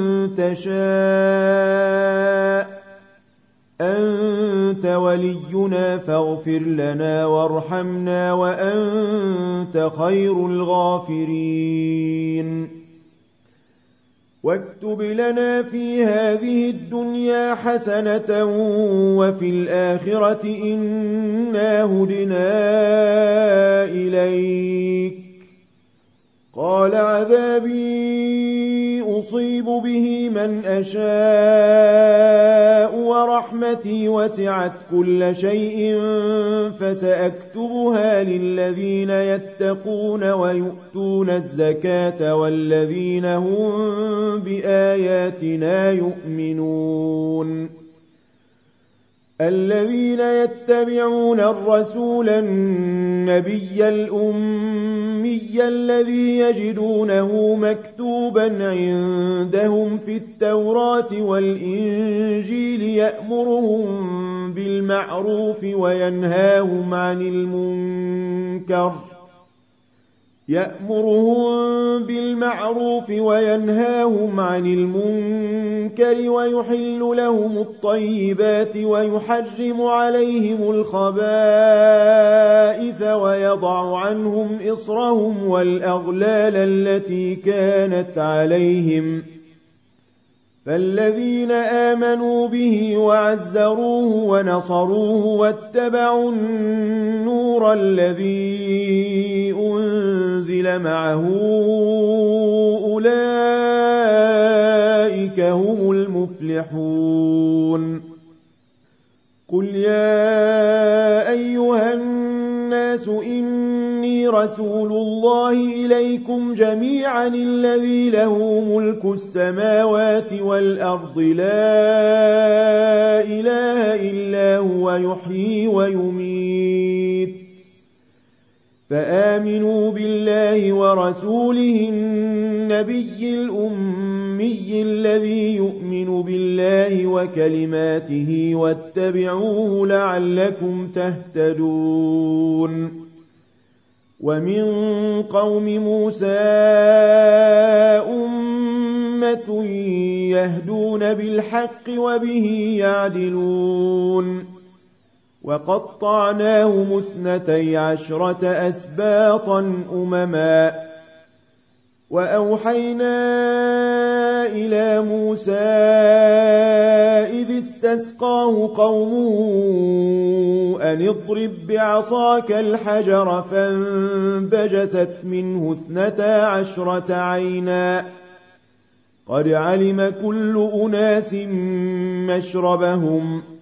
تشاء أنت ولينا فاغفر لنا وارحمنا وأنت خير الغافرين واكتب لنا في هذه الدنيا حسنة وفي الآخرة إنا هدنا إليك قال عذابي أصيب به من أشاء ورحمتي وسعت كل شيء فسأكتبها للذين يتقون ويؤتون الزكاة والذين هم بآياتنا يؤمنون الذين يتبعون الرسول النبي الأمي الذي يجدونه مكتوبا عندهم في التوراة والإنجيل يأمرهم بالمعروف وينهاهم عن المنكر يأمرهم بالمعروف وينهاهم عن المنكر ويحل لهم الطيبات ويحرم عليهم الخبائث ويضع عنهم إصرهم والأغلال التي كانت عليهم فالذين آمنوا به وعزروه ونصروه واتبعوا النور الذي أنزل معه أولئك هم المفلحون قل يا أيها الناس الناس إني رسول الله إليكم جميعا الذي له ملك السماوات والأرض لا إله إلا هو يحيي ويميت فآمنوا بالله ورسوله النبي الأمي الذي يؤمن بالله وكلماته واتبعوه لعلكم تهتدون ومن قوم موسى أمة يهدون بالحق وبه يعدلون وقطعناهم اثنتي عشرة أسباطا أمما وأوحينا إلى موسى إذ استسقاه قومه أن اضرب بعصاك الحجر فانبجست منه اثنتا عشرة عينا قد علم كل أناس مشربهم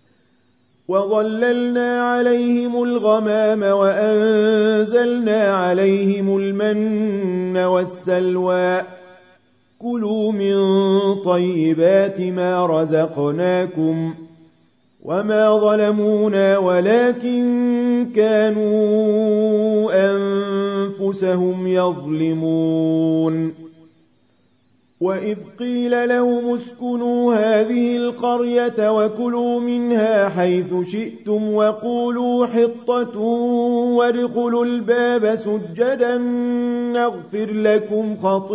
وظللنا عليهم الغمام وأنزلنا عليهم المن والسلوى كلوا من طيبات ما رزقناكم وما ظلمونا ولكن كانوا أنفسهم يظلمون وإذ قيل لهم اسكنوا هذه القرية وكلوا منها حيث شئتم وقولوا حطة وادخلوا الباب سجدا نغفر لكم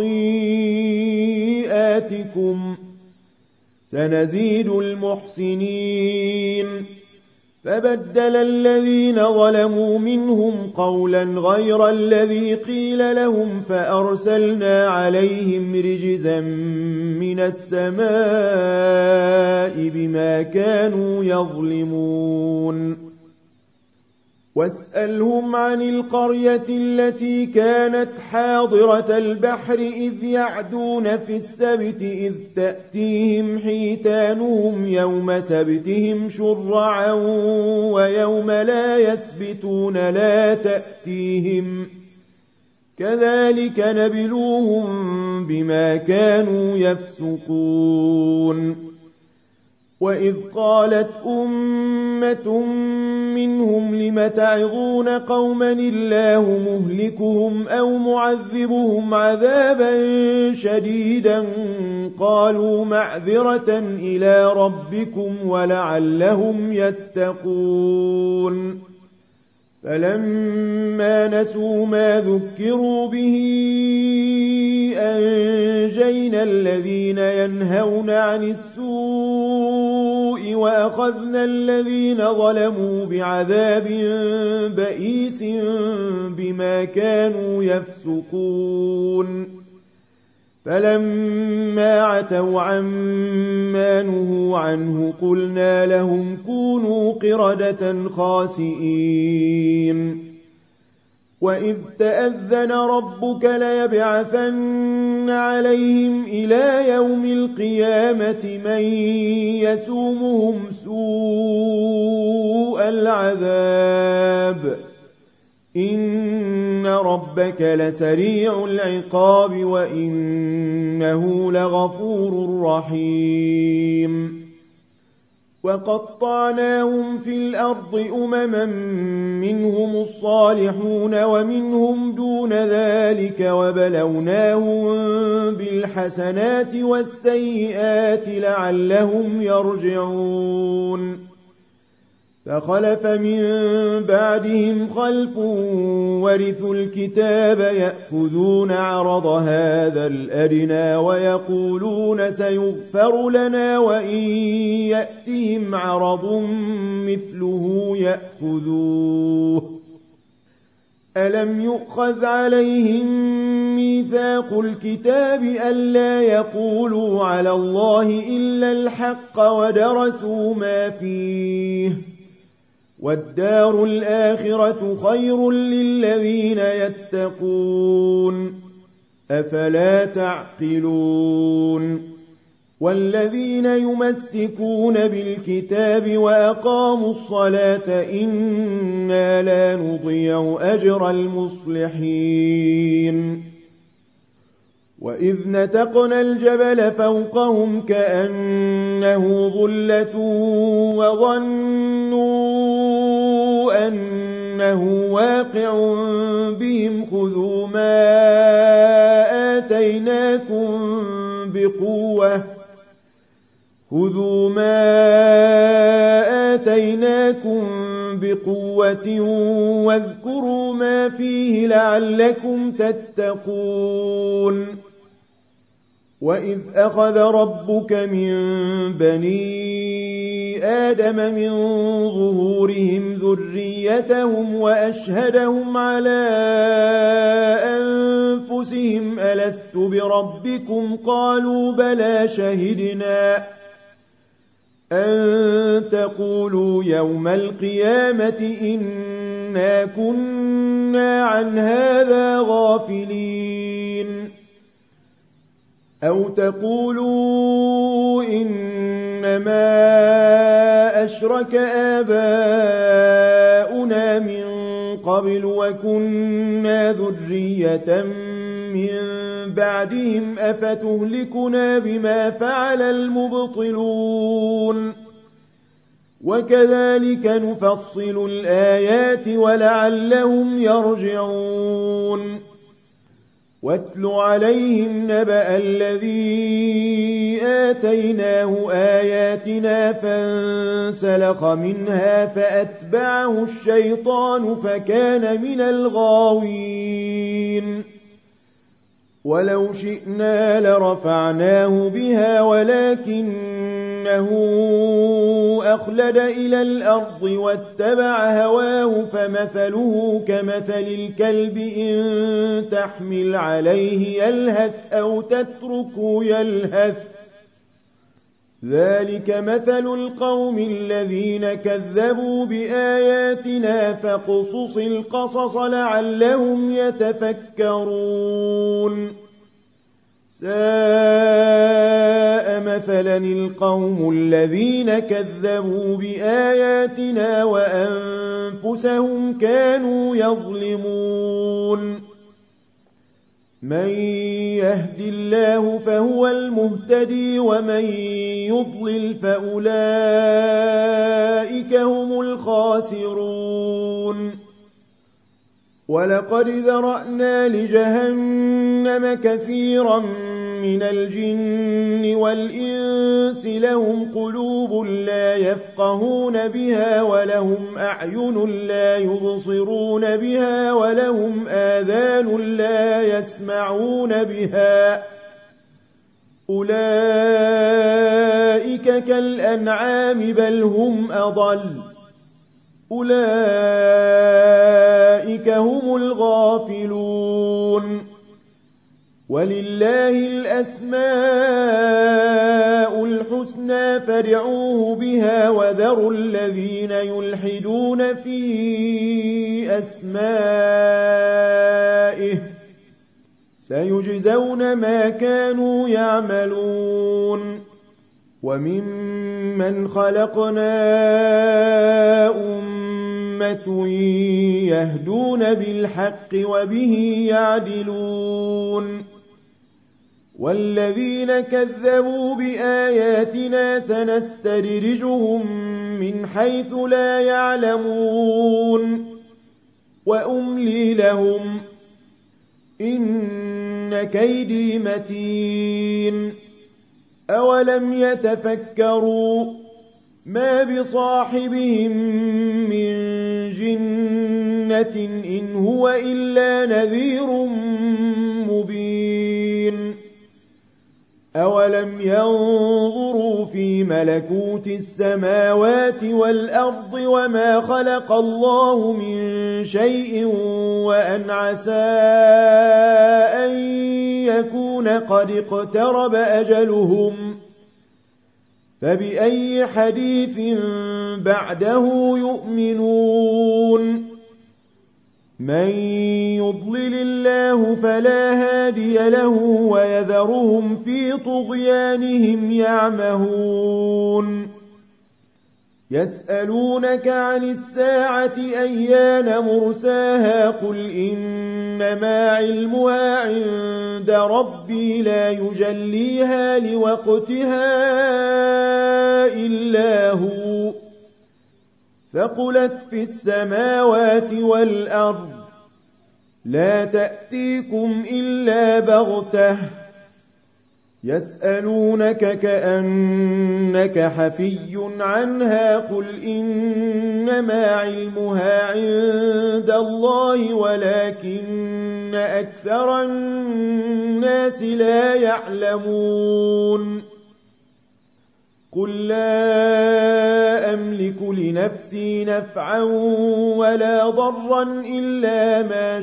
خطيئاتكم سنزيد المحسنين فبدل الذين ظلموا منهم قولا غير الذي قيل لهم فأرسلنا عليهم رجزا من السماء بما كانوا يظلمون واسألهم عن القرية التي كانت حاضرة البحر إذ يعدون في السبت إذ تأتيهم حيتانهم يوم سبتهم شرعا ويوم لا يسبتون لا تأتيهم كذلك نبلوهم بما كانوا يفسقون وإذ قالت أمة منهم لم تعظون قوما الله مهلكهم أو معذبهم عذابا شديدا قالوا معذرة إلى ربكم ولعلهم يتقون فلما نسوا ما ذكروا به أنجينا الذين ينهون عن السوء وأخذنا الذين ظلموا بعذاب بئيس بما كانوا يفسقون فلما عتوا عما نهوا عنه قلنا لهم كونوا قردة خاسئين وإذ تأذن ربك ليبعثن عليهم إلى يوم القيامة من يسومهم سوء العذاب إن ربك لسريع العقاب وإنه لغفور رحيم وقطعناهم في الأرض أمما منهم الصالحون ومنهم دون ذلك وبلوناهم بالحسنات والسيئات لعلهم يرجعون فخلف من بعدهم خلف ورثوا الكتاب يأخذون عرض هذا الأدنى ويقولون سيغفر لنا وإن يأتهم عرض مثله يأخذوه ألم يؤخذ عليهم ميثاق الكتاب ألا يقولوا على الله إلا الحق ودرسوا ما فيه والدار الآخرة خير للذين يتقون أفلا تعقلون والذين يمسكون بالكتاب وأقاموا الصلاة إنا لا نضيع أجر المصلحين وإذ نتقنا الجبل فوقهم كأنه ظلة وظنوا أنه واقع بهم خذوا ما آتيناكم بقوة خذوا ما آتيناكم بقوة واذكروا ما فيه لعلكم تتقون وإذ أخذ ربك من بني آدم من ظهورهم ذريتهم وأشهدهم على أنفسهم ألست بربكم قالوا بلى شهدنا أن تقولوا يوم القيامة إنا كنا عن هذا غافلين أو تقولوا إنما أشرك آباؤنا من قبل وكنا ذرية من بعدهم أفتهلكنا بما فعل المبطلون وكذلك نفصل الآيات ولعلهم يرجعون واتل عليهم نبأ الذي آتيناه آياتنا فانسلخ منها فأتبعه الشيطان فكان من الغاوين ولو شئنا لرفعناه بها ولكنه أخلد إلى الأرض واتبع هواه فمثله كمثل الكلب إن تحمل عليه يلهث أو تتركه يلهث ذلك مثل القوم الذين كذبوا بآياتنا فاقصص القصص لعلهم يتفكرون ساء مثلا القوم الذين كذبوا بآياتنا وأنفسهم كانوا يظلمون من يهد الله فهو المهتدي ومن يضلل فأولئك هم الخاسرون ولقد ذرأنا لجهنم كثيرا من الجن والإنس لهم قلوب لا يفقهون بها ولهم أعين لا يبصرون بها ولهم آذان لا يسمعون بها أولئك كالأنعام بل هم أضل أولئك هم الغافلون ولله الأسماء الحسنى فادعوه بها وذروا الذين يلحدون في أسمائه سيجزون ما كانوا يعملون وممن خلقنا أمة يهدون بالحق وبه يعدلون والذين كذبوا بآياتنا سنستدرجهم من حيث لا يعلمون وأملي لهم إن كيدي متين أولم يتفكروا ما بصاحبهم من جنة إن هو إلا نذير مبين أولم ينظروا في ملكوت السماوات والأرض وما خلق الله من شيء وأن عسى أن يكون قد اقترب أجلهم فبأي حديث بعده يؤمنون من يضلل الله فلا هادي له ويذرهم في طغيانهم يعمهون يسألونك عن الساعة أيان مرساها قل إنما علمها عند ربي لا يجليها لوقتها إلا هو ثقلت في السماوات والأرض لا تأتيكم إلا بغتة يسألونك كأنك حفي عنها قل إنما علمها عند الله ولكن أكثر الناس لا يعلمون قل لا أملك لنفسي نفعا ولا ضرا إلا ما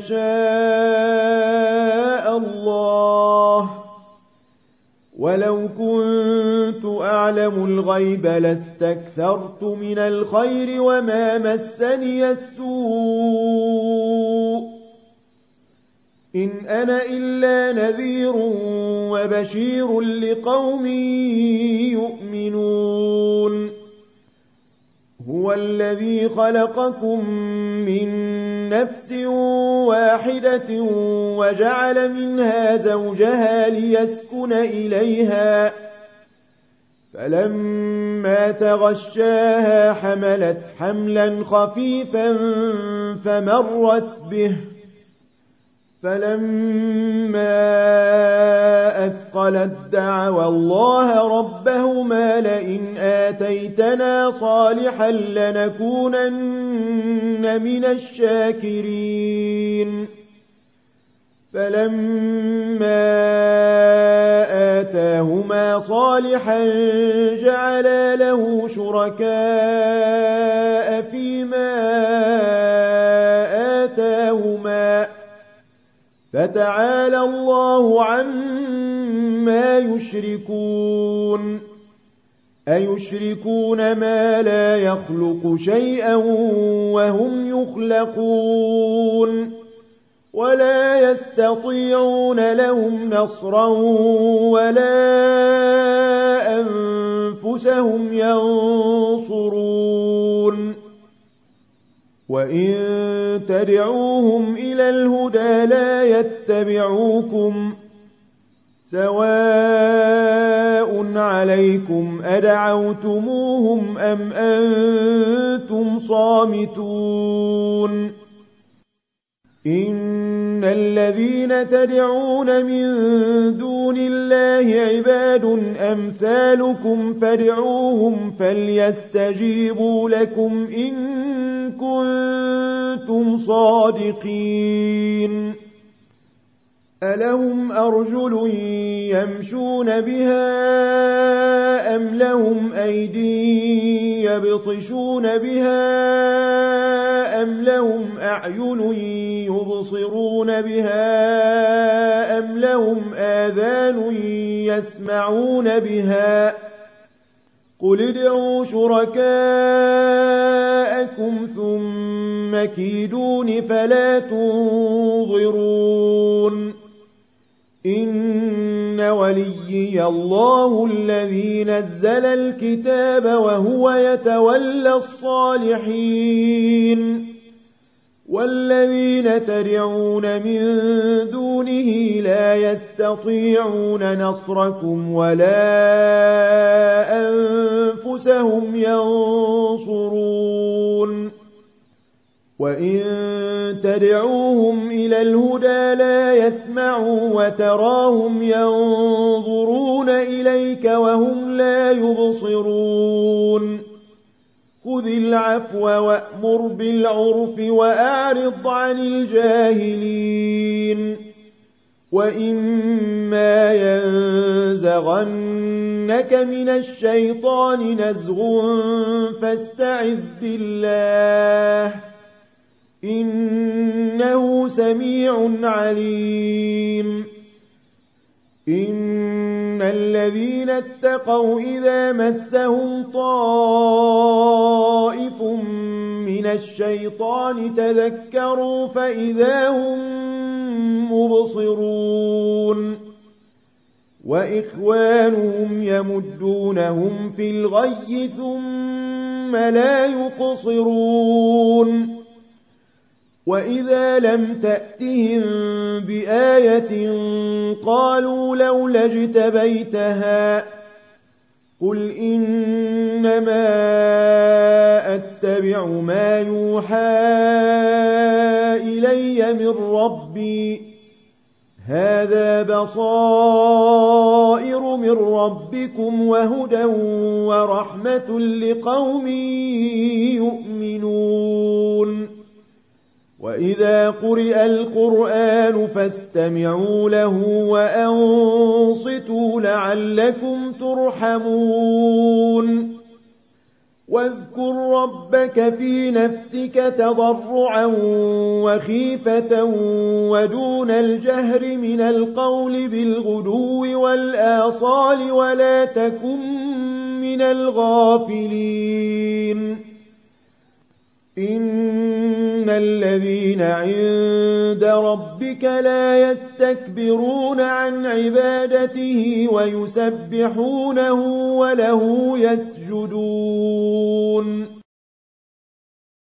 شاء الله ولو كنت أعلم الغيب لاستكثرت من الخير وما مسني السوء إن أنا إلا نذير وبشير لقوم يؤمنون هو الذي خلقكم من نفس واحدة وجعل منها زوجها ليسكن إليها فلما تغشاها حملت حملا خفيفا فمرت به فلما أثقلت دعوا الله ربهما لئن آتيتنا صالحا لنكونن من الشاكرين فلما آتاهما صالحا جعلا له شركاء فيما آتاهما فتعالى الله عما يشركون أيشركون ما لا يخلق شيئا وهم يخلقون ولا يستطيعون لهم نصرا ولا أنفسهم ينصرون وإن تدعوهم إلى الهدى لا يتبعوكم سواء عليكم أدعوتموهم أم أنتم صامتون إن الذين تدعون من دون الله عباد أمثالكم فادعوهم فليستجيبوا لكم إن كنتم صادقين ألهم أرجل يمشون بها أم لهم أيدي يبطشون بها أم لهم أعين يبصرون بها أم لهم آذان يسمعون بها قل ادعوا شركاءكم ثم كيدون فلا تنظرون إن وليي الله الذي نزل الكتاب وهو يتولى الصالحين والذين تدعون من دونه لا يستطيعون نصركم ولا أنفسهم ينصرون وإن تدعوهم إلى الهدى لا يسمعوا وتراهم ينظرون إليك وهم لا يبصرون خذ العفو وأمر بالعرف وأعرض عن الجاهلين وإما ينزغنك من الشيطان نزغ فاستعذ بالله إنه سميع عليم إن الذين اتقوا إذا مسهم طائف من من الشيطان تذكروا فإذا هم مبصرون وإخوانهم يمدونهم في الغي ثم لا يقصرون وإذا لم تأتهم بآية قالوا لولا اجتبيتها قل إنما أتبع ما يوحى إلي من ربي هذا بصائر من ربكم وهدى ورحمة لقوم يؤمنون وإذا قرئ القرآن فاستمعوا له وأنصتوا لعلكم ترحمون واذكر ربك في نفسك تضرعا وخيفة ودون الجهر من القول بالغدو والآصال ولا تكن من الغافلين إن الذين عند ربك لا يستكبرون عن عبادته ويسبحونه وله يسجدون